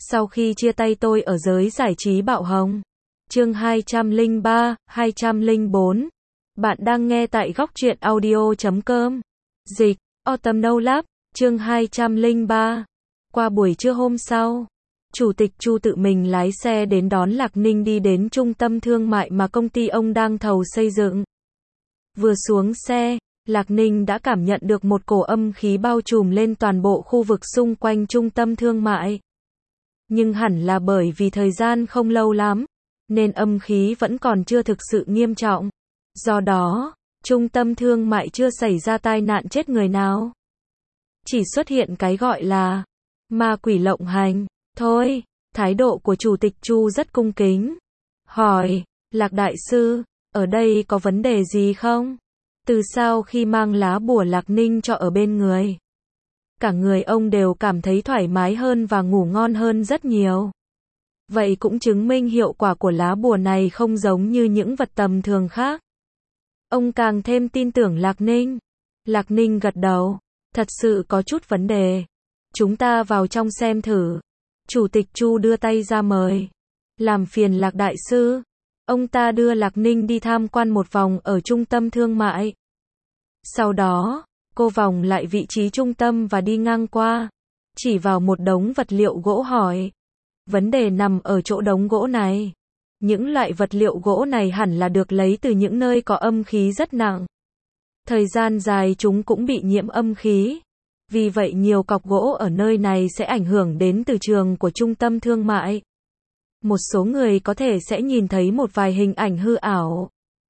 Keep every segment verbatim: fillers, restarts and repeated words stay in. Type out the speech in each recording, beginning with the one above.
Sau khi chia tay tôi ở giới giải trí bạo hồng. Chương hai trăm lẻ ba, hai trăm lẻ bốn. Bạn đang nghe tại góc truyện audio chấm com. Dịch, Autumn No Lab, chương hai trăm lẻ ba. Qua buổi trưa hôm sau, Chủ tịch Chu tự mình lái xe đến đón Lạc Ninh đi đến trung tâm thương mại mà công ty ông đang thầu xây dựng. Vừa xuống xe, Lạc Ninh đã cảm nhận được một cổ âm khí bao trùm lên toàn bộ khu vực xung quanh trung tâm thương mại. Nhưng hẳn là bởi vì thời gian không lâu lắm, nên âm khí vẫn còn chưa thực sự nghiêm trọng. Do đó, trung tâm thương mại chưa xảy ra tai nạn chết người nào. Chỉ xuất hiện cái gọi là ma quỷ lộng hành. Thôi, thái độ của Chủ tịch Chu rất cung kính. Hỏi, Lạc Đại Sư, ở đây có vấn đề gì không? Từ sau khi mang lá bùa Lạc Ninh cho ở bên người, cả người ông đều cảm thấy thoải mái hơn và ngủ ngon hơn rất nhiều. Vậy cũng chứng minh hiệu quả của lá bùa này không giống như những vật tầm thường khác. Ông càng thêm tin tưởng Lạc Ninh. Lạc Ninh gật đầu. Thật sự có chút vấn đề. Chúng ta vào trong xem thử. Chủ tịch Chu đưa tay ra mời. Làm phiền Lạc Đại Sư. Ông ta đưa Lạc Ninh đi tham quan một vòng ở trung tâm thương mại. Sau đó, cô vòng lại vị trí trung tâm và đi ngang qua. Chỉ vào một đống vật liệu gỗ hỏi. Vấn đề nằm ở chỗ đống gỗ này. Những loại vật liệu gỗ này hẳn là được lấy từ những nơi có âm khí rất nặng. Thời gian dài chúng cũng bị nhiễm âm khí. Vì vậy nhiều cọc gỗ ở nơi này sẽ ảnh hưởng đến từ trường của trung tâm thương mại. Một số người có thể sẽ nhìn thấy một vài hình ảnh hư ảo.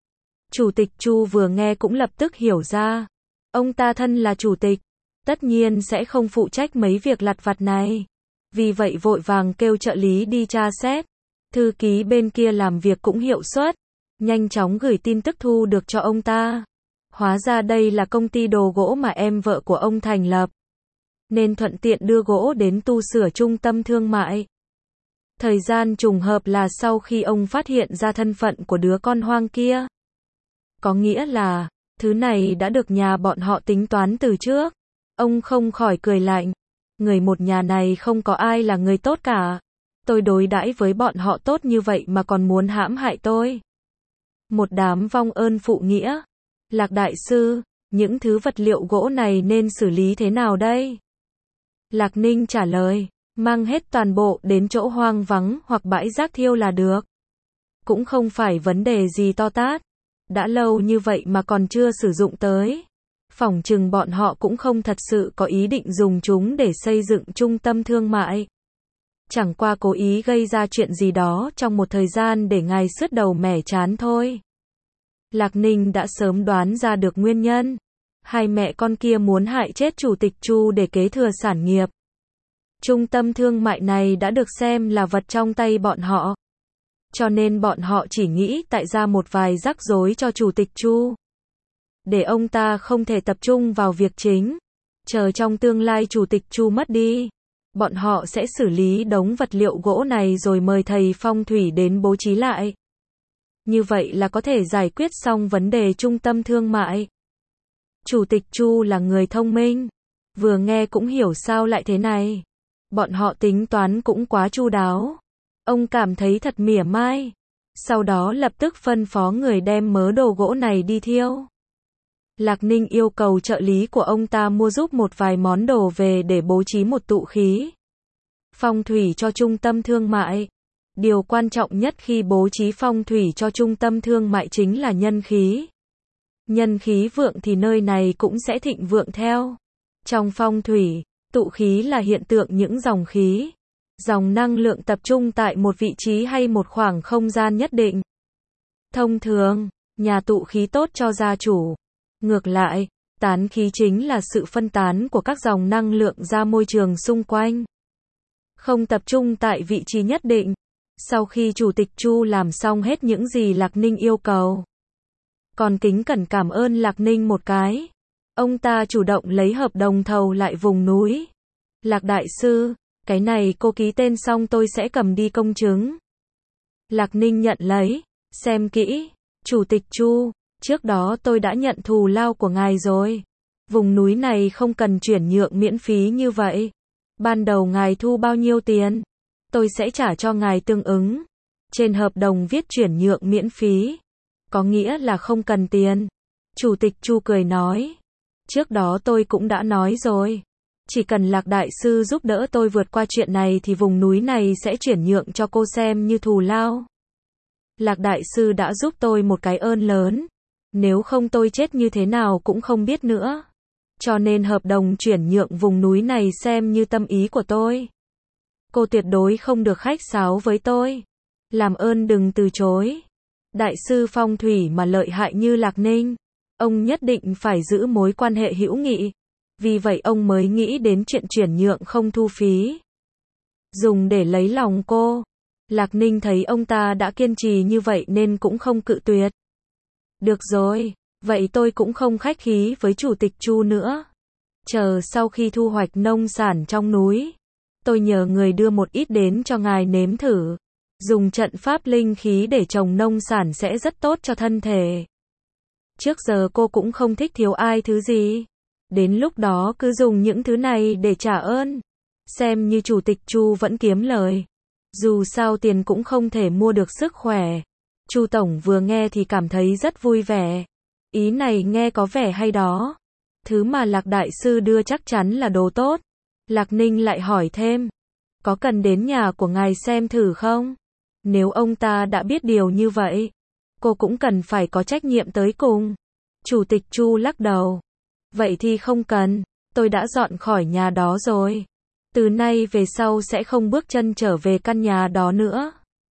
Chủ tịch Chu vừa nghe cũng lập tức hiểu ra. Ông ta thân là chủ tịch, tất nhiên sẽ không phụ trách mấy việc lặt vặt này. Vì vậy vội vàng kêu trợ lý đi tra xét. Thư ký bên kia làm việc cũng hiệu suất, nhanh chóng gửi tin tức thu được cho ông ta. Hóa ra đây là công ty đồ gỗ mà em vợ của ông thành lập, nên thuận tiện đưa gỗ đến tu sửa trung tâm thương mại. Thời gian trùng hợp là sau khi ông phát hiện ra thân phận của đứa con hoang kia. Có nghĩa là, thứ này đã được nhà bọn họ tính toán từ trước. Ông không khỏi cười lạnh. Người một nhà này không có ai là người tốt cả. Tôi đối đãi với bọn họ tốt như vậy mà còn muốn hãm hại tôi. Một đám vong ơn phụ nghĩa. Lạc Đại Sư, những thứ vật liệu gỗ này nên xử lý thế nào đây? Lạc Ninh trả lời, mang hết toàn bộ đến chỗ hoang vắng hoặc bãi rác thiêu là được. Cũng không phải vấn đề gì to tát. Đã lâu như vậy mà còn chưa sử dụng tới. Phỏng chừng bọn họ cũng không thật sự có ý định dùng chúng để xây dựng trung tâm thương mại. Chẳng qua cố ý gây ra chuyện gì đó trong một thời gian để ngài sứt đầu mẻ chán thôi. Lạc Ninh đã sớm đoán ra được nguyên nhân. Hai mẹ con kia muốn hại chết Chủ tịch Chu để kế thừa sản nghiệp. Trung tâm thương mại này đã được xem là vật trong tay bọn họ. Cho nên bọn họ chỉ nghĩ tại ra một vài rắc rối cho Chủ tịch Chu. Để ông ta không thể tập trung vào việc chính. Chờ trong tương lai Chủ tịch Chu mất đi, bọn họ sẽ xử lý đống vật liệu gỗ này rồi mời thầy phong thủy đến bố trí lại. Như vậy là có thể giải quyết xong vấn đề trung tâm thương mại. Chủ tịch Chu là người thông minh. Vừa nghe cũng hiểu sao lại thế này. Bọn họ tính toán cũng quá chu đáo. Ông cảm thấy thật mỉa mai. Sau đó lập tức phân phó người đem mớ đồ gỗ này đi thiêu. Lạc Ninh yêu cầu trợ lý của ông ta mua giúp một vài món đồ về để bố trí một tụ khí phong thủy cho trung tâm thương mại. Điều quan trọng nhất khi bố trí phong thủy cho trung tâm thương mại chính là nhân khí. Nhân khí vượng thì nơi này cũng sẽ thịnh vượng theo. Trong phong thủy, tụ khí là hiện tượng những dòng khí, dòng năng lượng tập trung tại một vị trí hay một khoảng không gian nhất định. Thông thường, nhà tụ khí tốt cho gia chủ. Ngược lại, tán khí chính là sự phân tán của các dòng năng lượng ra môi trường xung quanh. Không tập trung tại vị trí nhất định. Sau khi Chủ tịch Chu làm xong hết những gì Lạc Ninh yêu cầu, còn kính cẩn cảm ơn Lạc Ninh một cái. Ông ta chủ động lấy hợp đồng thầu lại vùng núi. Lạc Đại Sư, cái này cô ký tên xong tôi sẽ cầm đi công chứng. Lạc Ninh nhận lấy, xem kỹ. Chủ tịch Chu, trước đó tôi đã nhận thù lao của ngài rồi. Vùng núi này không cần chuyển nhượng miễn phí như vậy. Ban đầu ngài thu bao nhiêu tiền? tôi sẽ trả cho ngài tương ứng. Trên hợp đồng viết chuyển nhượng miễn phí. Có nghĩa là không cần tiền. Chủ tịch Chu cười nói. Trước đó tôi cũng đã nói rồi. Chỉ cần Lạc Đại Sư giúp đỡ tôi vượt qua chuyện này thì vùng núi này sẽ chuyển nhượng cho cô xem như thù lao. Lạc Đại Sư đã giúp tôi một cái ơn lớn. Nếu không tôi chết như thế nào cũng không biết nữa. Cho nên hợp đồng chuyển nhượng vùng núi này xem như tâm ý của tôi. Cô tuyệt đối không được khách sáo với tôi. Làm ơn đừng từ chối. Đại sư phong thủy mà lợi hại như Lạc Ninh, ông nhất định phải giữ mối quan hệ hữu nghị. Vì vậy ông mới nghĩ đến chuyện chuyển nhượng không thu phí. Dùng để lấy lòng cô. Lạc Ninh thấy ông ta đã kiên trì như vậy nên cũng không cự tuyệt. Được rồi, vậy tôi cũng không khách khí với Chủ tịch Chu nữa. Chờ sau khi thu hoạch nông sản trong núi, tôi nhờ người đưa một ít đến cho ngài nếm thử. Dùng trận pháp linh khí để trồng nông sản sẽ rất tốt cho thân thể. Trước giờ cô cũng không thích thiếu ai thứ gì. Đến lúc đó cứ dùng những thứ này để trả ơn. Xem như Chủ tịch Chu vẫn kiếm lời. Dù sao tiền cũng không thể mua được sức khỏe. Chu Tổng vừa nghe thì cảm thấy rất vui vẻ. Ý này nghe có vẻ hay đó. Thứ mà Lạc Đại Sư đưa chắc chắn là đồ tốt. Lạc Ninh lại hỏi thêm. Có cần đến nhà của ngài xem thử không? Nếu ông ta đã biết điều như vậy, cô cũng cần phải có trách nhiệm tới cùng. Chủ tịch Chu lắc đầu. Vậy thì không cần, tôi đã dọn khỏi nhà đó rồi. Từ nay về sau sẽ không bước chân trở về căn nhà đó nữa.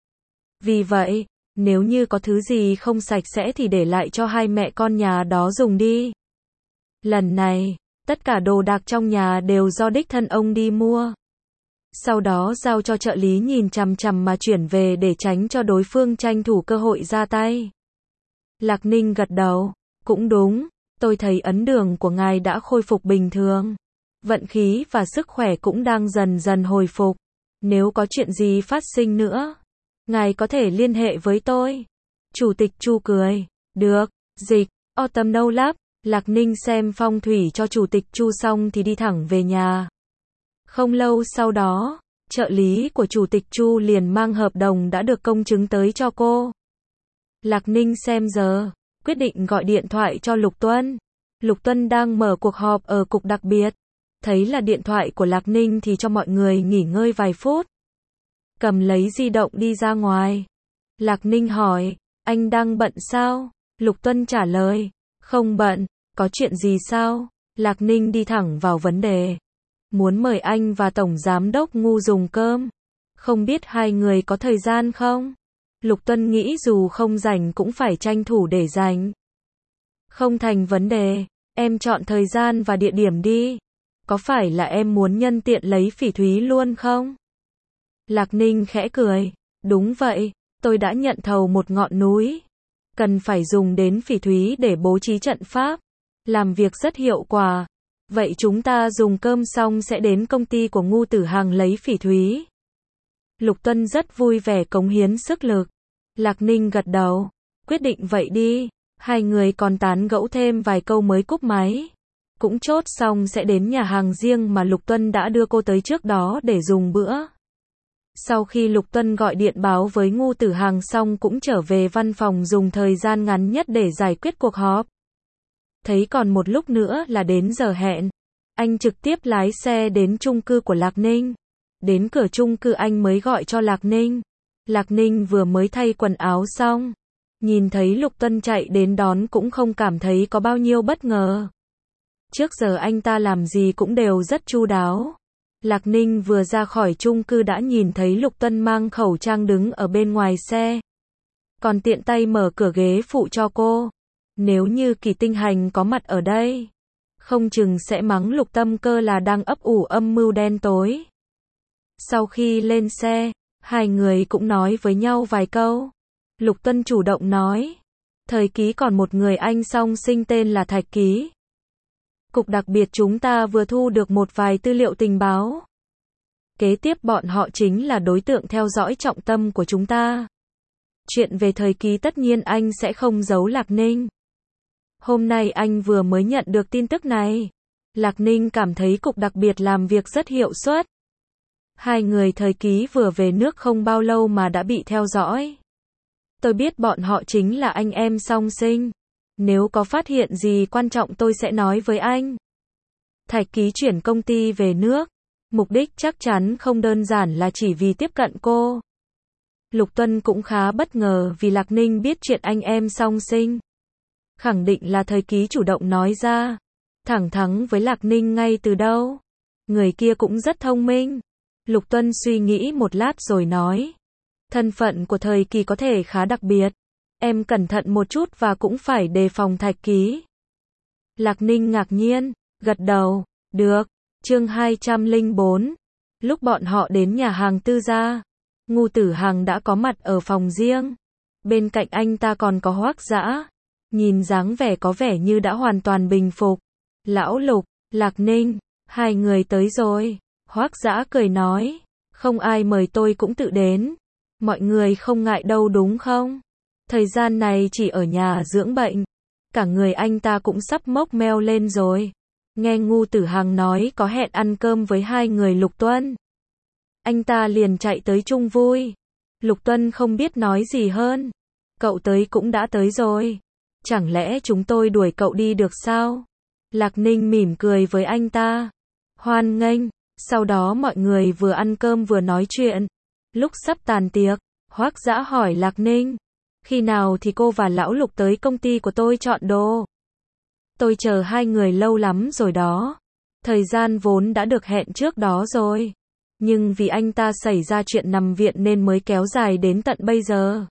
Vì vậy, nếu như có thứ gì không sạch sẽ thì để lại cho hai mẹ con nhà đó dùng đi. Lần này, tất cả đồ đạc trong nhà đều do đích thân ông đi mua. Sau đó giao cho trợ lý nhìn chằm chằm mà chuyển về để tránh cho đối phương tranh thủ cơ hội ra tay. Lạc Ninh gật đầu. Cũng đúng, tôi thấy ấn đường của ngài đã khôi phục bình thường. Vận khí và sức khỏe cũng đang dần dần hồi phục. Nếu có chuyện gì phát sinh nữa, ngài có thể liên hệ với tôi. Chủ tịch Chu cười. Được, dịch, Autumn Lab. Lạc Ninh xem phong thủy cho Chủ tịch Chu xong thì đi thẳng về nhà. Không lâu sau đó, trợ lý của Chủ tịch Chu liền mang hợp đồng đã được công chứng tới cho cô. Lạc Ninh xem giờ, quyết định gọi điện thoại cho Lục Tuân. Lục Tuân đang mở cuộc họp ở cục đặc biệt. Thấy là điện thoại của Lạc Ninh thì cho mọi người nghỉ ngơi vài phút. Cầm lấy di động đi ra ngoài. Lạc Ninh hỏi, anh đang bận sao? Lục Tuân trả lời, không bận, có chuyện gì sao? Lạc Ninh đi thẳng vào vấn đề. Muốn mời anh và Tổng Giám đốc Ngu dùng cơm. Không biết hai người có thời gian không? Lục Tuân nghĩ dù không rảnh cũng phải tranh thủ để rảnh. Không thành vấn đề, em chọn thời gian và địa điểm đi. Có phải là em muốn nhân tiện lấy phỉ thúy luôn không? Lạc Ninh khẽ cười. Đúng vậy, tôi đã nhận thầu một ngọn núi. Cần phải dùng đến phỉ thúy để bố trí trận pháp. Làm việc rất hiệu quả. Vậy chúng ta dùng cơm xong sẽ đến công ty của Ngu Tử Hằng lấy phỉ thúy. Lục Tuân rất vui vẻ cống hiến sức lực. Lạc Ninh gật đầu. Quyết định vậy đi. Hai người còn tán gẫu thêm vài câu mới cúp máy. Cũng chốt xong sẽ đến nhà hàng riêng mà Lục Tuân đã đưa cô tới trước đó để dùng bữa. Sau khi Lục Tuân gọi điện báo với Ngu Tử Hằng xong cũng trở về văn phòng dùng thời gian ngắn nhất để giải quyết cuộc họp. Thấy còn một lúc nữa là đến giờ hẹn. Anh trực tiếp lái xe đến chung cư của Lạc Ninh. Đến cửa chung cư anh mới gọi cho Lạc Ninh. Lạc Ninh vừa mới thay quần áo xong. Nhìn thấy Lục Tuân chạy đến đón cũng không cảm thấy có bao nhiêu bất ngờ. Trước giờ anh ta làm gì cũng đều rất chu đáo. Lạc Ninh vừa ra khỏi chung cư đã nhìn thấy Lục Tuân mang khẩu trang đứng ở bên ngoài xe. Còn tiện tay mở cửa ghế phụ cho cô. Nếu như Kỳ Tinh Hành có mặt ở đây, không chừng sẽ mắng Lục Tâm Cơ là đang ấp ủ âm mưu đen tối. Sau khi lên xe, hai người cũng nói với nhau vài câu. Lục Tuân chủ động nói. Thời Ký còn một người anh song sinh tên là Thạch Ký. Cục đặc biệt chúng ta vừa thu được một vài tư liệu tình báo. Kế tiếp bọn họ chính là đối tượng theo dõi trọng tâm của chúng ta. Chuyện về Thời Ký tất nhiên anh sẽ không giấu Lạc Ninh. Hôm nay anh vừa mới nhận được tin tức này. Lạc Ninh cảm thấy cục đặc biệt làm việc rất hiệu suất. Hai người thời ký vừa về nước không bao lâu mà đã bị theo dõi. Tôi biết bọn họ chính là anh em song sinh. Nếu có phát hiện gì quan trọng tôi sẽ nói với anh. Thạch Ký chuyển công ty về nước. Mục đích chắc chắn không đơn giản là chỉ vì tiếp cận cô. Lục Tuân cũng khá bất ngờ vì Lạc Ninh biết chuyện anh em song sinh. Khẳng định là thời ký chủ động nói ra. Thẳng thắn với Lạc Ninh ngay từ đâu. Người kia cũng rất thông minh. Lục Tuân suy nghĩ một lát rồi nói. Thân phận của thời kỳ có thể khá đặc biệt. Em cẩn thận một chút và cũng phải đề phòng Thạch Ký. Lạc Ninh ngạc nhiên, gật đầu. Được. Chương hai trăm lẻ bốn. Lúc bọn họ đến nhà hàng Tư gia, Ngô Tử Hằng đã có mặt ở phòng riêng. Bên cạnh anh ta còn có Hoắc Dã. Nhìn dáng vẻ có vẻ như đã hoàn toàn bình phục. Lão Lục, Lạc Ninh, hai người tới rồi. Hoắc Dã cười nói, không ai mời tôi cũng tự đến. Mọi người không ngại đâu đúng không? Thời gian này chỉ ở nhà dưỡng bệnh. Cả người anh ta cũng sắp mốc meo lên rồi. Nghe Ngô Tử Hằng nói có hẹn ăn cơm với hai người Lục Tuân. Anh ta liền chạy tới chung vui. Lục Tuân không biết nói gì hơn. Cậu tới cũng đã tới rồi. Chẳng lẽ chúng tôi đuổi cậu đi được sao? Lạc Ninh mỉm cười với anh ta. Hoan nghênh. Sau đó mọi người vừa ăn cơm vừa nói chuyện. Lúc sắp tàn tiệc, Hoắc Dã hỏi Lạc Ninh. Khi nào thì cô và lão Lục tới công ty của tôi chọn đồ? Tôi chờ hai người lâu lắm rồi đó. Thời gian vốn đã được hẹn trước đó rồi. Nhưng vì anh ta xảy ra chuyện nằm viện nên mới kéo dài đến tận bây giờ.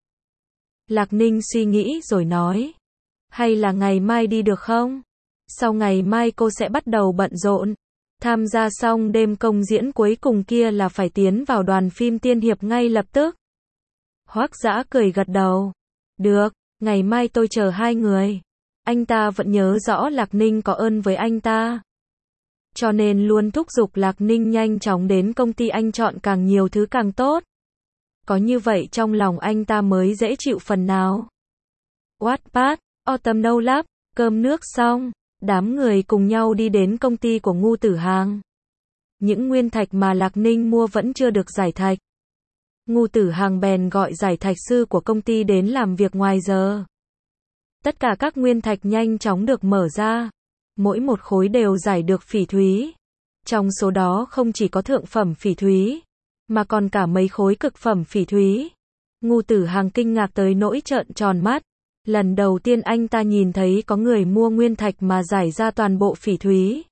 Lạc Ninh suy nghĩ rồi nói. Hay là ngày mai đi được không? Sau ngày mai cô sẽ bắt đầu bận rộn. Tham gia xong đêm công diễn cuối cùng kia là phải tiến vào đoàn phim tiên hiệp ngay lập tức. Hoắc Dã cười gật đầu. Được, ngày mai tôi chờ hai người. Anh ta vẫn nhớ rõ Lạc Ninh có ơn với anh ta. Cho nên luôn thúc giục Lạc Ninh nhanh chóng đến công ty anh chọn càng nhiều thứ càng tốt. Có như vậy trong lòng anh ta mới dễ chịu phần nào. Wattpad, Autumn Lab, cơm nước xong, đám người cùng nhau đi đến công ty của Ngô Tử Hằng. Những nguyên thạch mà Lạc Ninh mua vẫn chưa được giải thạch. Ngô Tử Hằng bèn gọi giải thạch sư của công ty đến làm việc ngoài giờ. Tất cả các nguyên thạch nhanh chóng được mở ra. Mỗi một khối đều giải được phỉ thúy. Trong số đó không chỉ có thượng phẩm phỉ thúy, mà còn cả mấy khối cực phẩm phỉ thúy. Ngô Tử Hằng kinh ngạc tới nỗi trợn tròn mắt. Lần đầu tiên anh ta nhìn thấy có người mua nguyên thạch mà giải ra toàn bộ phỉ thúy.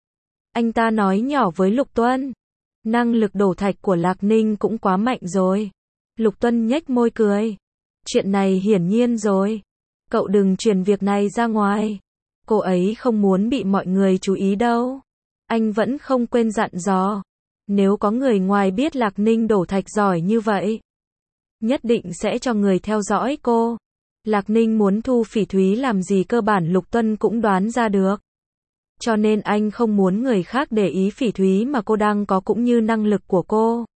Anh ta nói nhỏ với Lục Tuân. Năng lực đổ thạch của Lạc Ninh cũng quá mạnh rồi. Lục Tuân nhếch môi cười. Chuyện này hiển nhiên rồi. Cậu đừng truyền việc này ra ngoài. Cô ấy không muốn bị mọi người chú ý đâu. Anh vẫn không quên dặn dò. Nếu có người ngoài biết Lạc Ninh đổ thạch giỏi như vậy, nhất định sẽ cho người theo dõi cô. Lạc Ninh muốn thu phỉ thúy làm gì cơ bản Lục Tuân cũng đoán ra được. Cho nên anh không muốn người khác để ý phỉ thúy mà cô đang có cũng như năng lực của cô.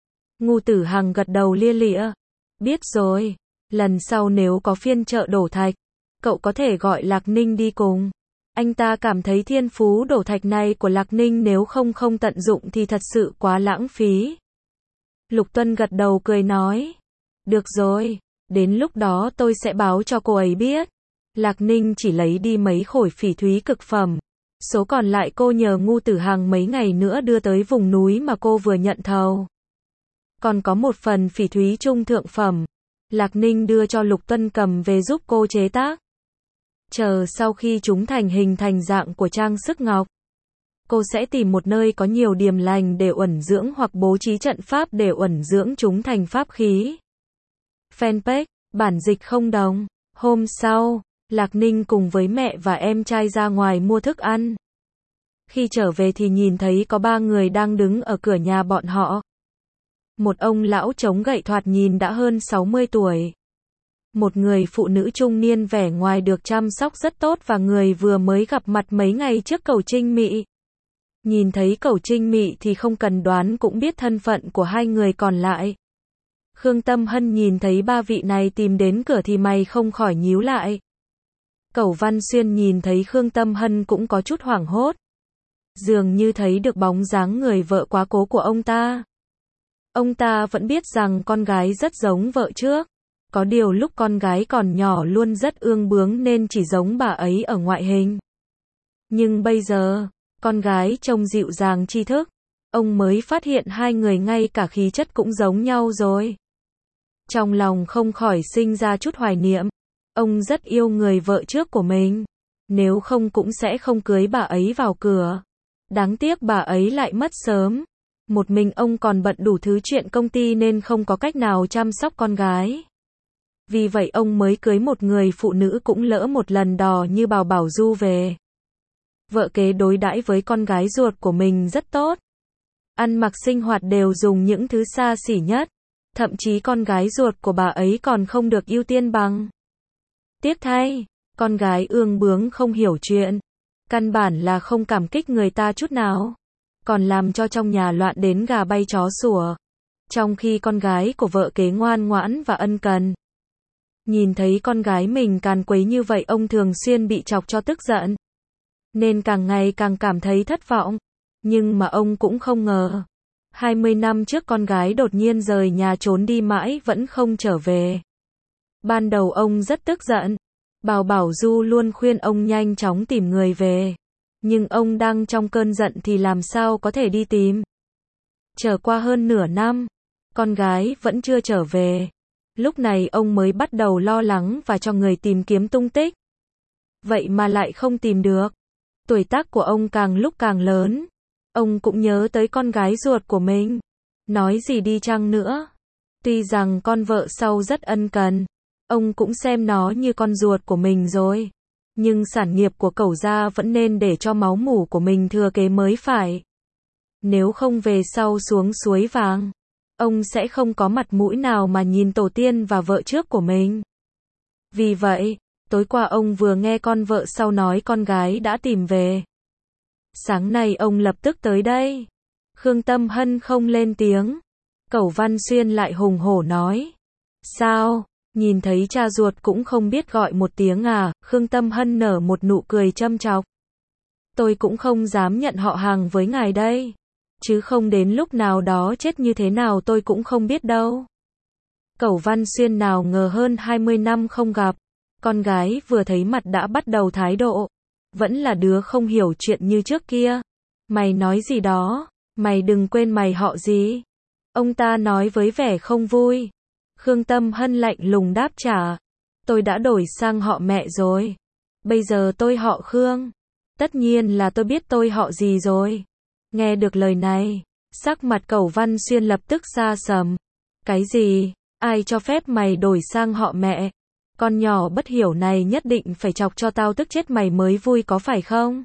Ngô Tử Hằng gật đầu lia lịa. Biết rồi. Lần sau nếu có phiên chợ đổ thạch, cậu có thể gọi Lạc Ninh đi cùng. Anh ta cảm thấy thiên phú đổ thạch này của Lạc Ninh nếu không không tận dụng thì thật sự quá lãng phí. Lục Tuân gật đầu cười nói. Được rồi. Đến lúc đó tôi sẽ báo cho cô ấy biết. Lạc Ninh chỉ lấy đi mấy khối phỉ thúy cực phẩm. Số còn lại cô nhờ Ngô Tử Hằng mấy ngày nữa đưa tới vùng núi mà cô vừa nhận thầu. Còn có một phần phỉ thúy trung thượng phẩm. Lạc Ninh đưa cho Lục Tuân cầm về giúp cô chế tác. Chờ sau khi chúng thành hình thành dạng của trang sức ngọc, cô sẽ tìm một nơi có nhiều điềm lành để uẩn dưỡng hoặc bố trí trận pháp để uẩn dưỡng chúng thành pháp khí. Fanpage, bản dịch không đồng. Hôm sau, Lạc Ninh cùng với mẹ và em trai ra ngoài mua thức ăn. Khi trở về thì nhìn thấy có ba người đang đứng ở cửa nhà bọn họ. Một ông lão chống gậy thoạt nhìn đã hơn sáu mươi tuổi. Một người phụ nữ trung niên vẻ ngoài được chăm sóc rất tốt và người vừa mới gặp mặt mấy ngày trước Cẩu Trinh Mị. Nhìn thấy Cẩu Trinh Mị thì không cần đoán cũng biết thân phận của hai người còn lại. Khương Tâm Hân nhìn thấy ba vị này tìm đến cửa thì mày không khỏi nhíu lại. Cẩu Văn Xuyên nhìn thấy Khương Tâm Hân cũng có chút hoảng hốt. Dường như thấy được bóng dáng người vợ quá cố của ông ta. Ông ta vẫn biết rằng con gái rất giống vợ trước. Có điều lúc con gái còn nhỏ luôn rất ương bướng nên chỉ giống bà ấy ở ngoại hình. Nhưng bây giờ, con gái trông dịu dàng tri thức. Ông mới phát hiện hai người ngay cả khí chất cũng giống nhau rồi. Trong lòng không khỏi sinh ra chút hoài niệm. Ông rất yêu người vợ trước của mình. Nếu không cũng sẽ không cưới bà ấy vào cửa. Đáng tiếc bà ấy lại mất sớm. Một mình ông còn bận đủ thứ chuyện công ty nên không có cách nào chăm sóc con gái. Vì vậy ông mới cưới một người phụ nữ cũng lỡ một lần đò như Bào Bảo Du về. Vợ kế đối đãi với con gái ruột của mình rất tốt. Ăn mặc sinh hoạt đều dùng những thứ xa xỉ nhất. Thậm chí con gái ruột của bà ấy còn không được ưu tiên bằng. Tiếc thay, con gái ương bướng không hiểu chuyện. Căn bản là không cảm kích người ta chút nào. Còn làm cho trong nhà loạn đến gà bay chó sủa. Trong khi con gái của vợ kế ngoan ngoãn và ân cần. Nhìn thấy con gái mình càn quấy như vậy ông thường xuyên bị chọc cho tức giận. Nên càng ngày càng cảm thấy thất vọng. Nhưng mà ông cũng không ngờ. hai mươi năm trước con gái đột nhiên rời nhà trốn đi mãi vẫn không trở về. Ban đầu ông rất tức giận. Bào Bảo Du luôn khuyên ông nhanh chóng tìm người về. Nhưng ông đang trong cơn giận thì làm sao có thể đi tìm. Trở qua hơn nửa năm. Con gái vẫn chưa trở về. Lúc này ông mới bắt đầu lo lắng và cho người tìm kiếm tung tích. Vậy mà lại không tìm được. Tuổi tác của ông càng lúc càng lớn. Ông cũng nhớ tới con gái ruột của mình. Nói gì đi chăng nữa. Tuy rằng con vợ sau rất ân cần. Ông cũng xem nó như con ruột của mình rồi. Nhưng sản nghiệp của Cẩu gia vẫn nên để cho máu mủ của mình thừa kế mới phải. Nếu không về sau xuống suối vàng. Ông sẽ không có mặt mũi nào mà nhìn tổ tiên và vợ trước của mình. Vì vậy, tối qua ông vừa nghe con vợ sau nói con gái đã tìm về. Sáng nay ông lập tức tới đây. Khương Tâm Hân không lên tiếng. Cẩu Văn Xuyên lại hùng hổ nói. Sao, nhìn thấy cha ruột cũng không biết gọi một tiếng à? Khương Tâm Hân nở một nụ cười châm chọc. Tôi cũng không dám nhận họ hàng với ngài đây. Chứ không đến lúc nào đó chết như thế nào tôi cũng không biết đâu. Cẩu Văn Xuyên nào ngờ hơn hai mươi năm không gặp. Con gái vừa thấy mặt đã bắt đầu thái độ. Vẫn là đứa không hiểu chuyện như trước kia. Mày nói gì đó, mày đừng quên mày họ gì. Ông ta nói với vẻ không vui. Khương Tâm Hân lạnh lùng đáp trả. Tôi đã đổi sang họ mẹ rồi. Bây giờ tôi họ Khương. Tất nhiên là tôi biết tôi họ gì rồi. Nghe được lời này, sắc mặt Cẩu Văn Xuyên lập tức xa sầm. Cái gì? Ai cho phép mày đổi sang họ mẹ? Con nhỏ bất hiểu này nhất định phải chọc cho tao tức chết mày mới vui có phải không?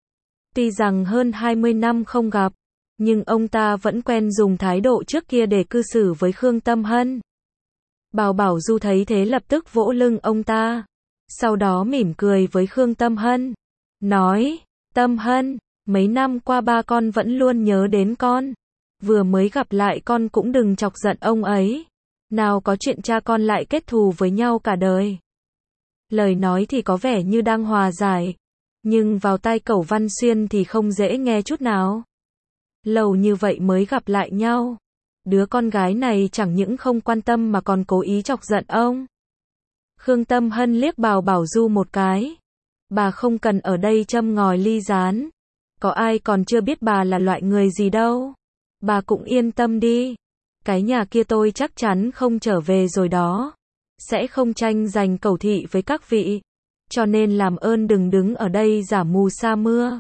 Tuy rằng hơn hai mươi năm không gặp, nhưng ông ta vẫn quen dùng thái độ trước kia để cư xử với Khương Tâm Hân. Bào Bảo Du thấy thế lập tức vỗ lưng ông ta. Sau đó mỉm cười với Khương Tâm Hân. Nói, Tâm Hân, mấy năm qua ba con vẫn luôn nhớ đến con. Vừa mới gặp lại con cũng đừng chọc giận ông ấy. Nào có chuyện cha con lại kết thù với nhau cả đời. Lời nói thì có vẻ như đang hòa giải. Nhưng vào tai Cẩu Văn Xuyên thì không dễ nghe chút nào. Lâu như vậy mới gặp lại nhau. Đứa con gái này chẳng những không quan tâm mà còn cố ý chọc giận ông. Khương Tâm Hân liếc Bào Bảo Du một cái. Bà không cần ở đây châm ngòi ly gián. Có ai còn chưa biết bà là loại người gì đâu. Bà cũng yên tâm đi. Cái nhà kia tôi chắc chắn không trở về rồi đó. Sẽ không tranh giành cầu thị với các vị. Cho nên làm ơn đừng đứng ở đây giả mù sa mưa.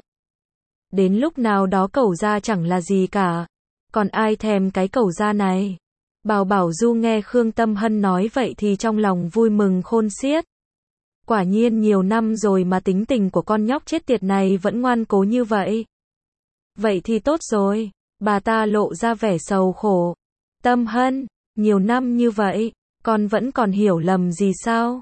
Đến lúc nào đó Cẩu gia chẳng là gì cả. Còn ai thèm cái Cẩu gia này. Bào Bảo Du nghe Khương Tâm Hân nói vậy thì trong lòng vui mừng khôn xiết. Quả nhiên nhiều năm rồi mà tính tình của con nhóc chết tiệt này vẫn ngoan cố như vậy. Vậy thì tốt rồi. Bà ta lộ ra vẻ sầu khổ. Tâm Hân, nhiều năm như vậy, con vẫn còn hiểu lầm gì sao?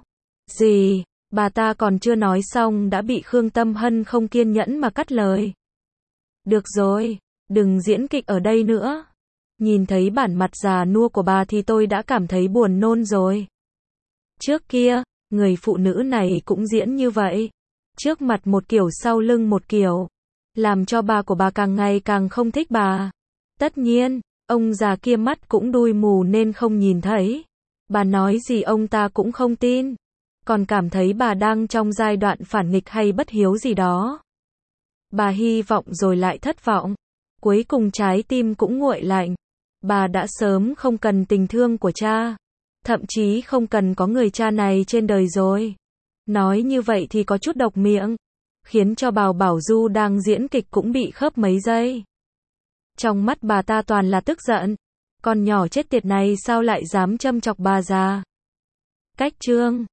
Gì? Bà ta còn chưa nói xong đã bị Khương Tâm Hân không kiên nhẫn mà cắt lời. Được rồi, đừng diễn kịch ở đây nữa. Nhìn thấy bản mặt già nua của bà thì tôi đã cảm thấy buồn nôn rồi. Trước kia, người phụ nữ này cũng diễn như vậy. Trước mặt một kiểu sau lưng một kiểu. Làm cho bà của bà càng ngày càng không thích bà. Tất nhiên, Ông già kia mắt cũng đui mù nên không nhìn thấy. Bà nói gì ông ta cũng không tin. Còn cảm thấy bà đang trong giai đoạn phản nghịch hay bất hiếu gì đó. Bà hy vọng rồi lại thất vọng. Cuối cùng trái tim cũng nguội lạnh. Bà đã sớm không cần tình thương của cha. Thậm chí không cần có người cha này trên đời rồi. Nói như vậy thì có chút độc miệng. Khiến cho Bào Bảo Du đang diễn kịch cũng bị khớp mấy giây. Trong mắt bà ta toàn là tức giận. Con nhỏ chết tiệt này sao lại dám châm chọc bà già. Cách chương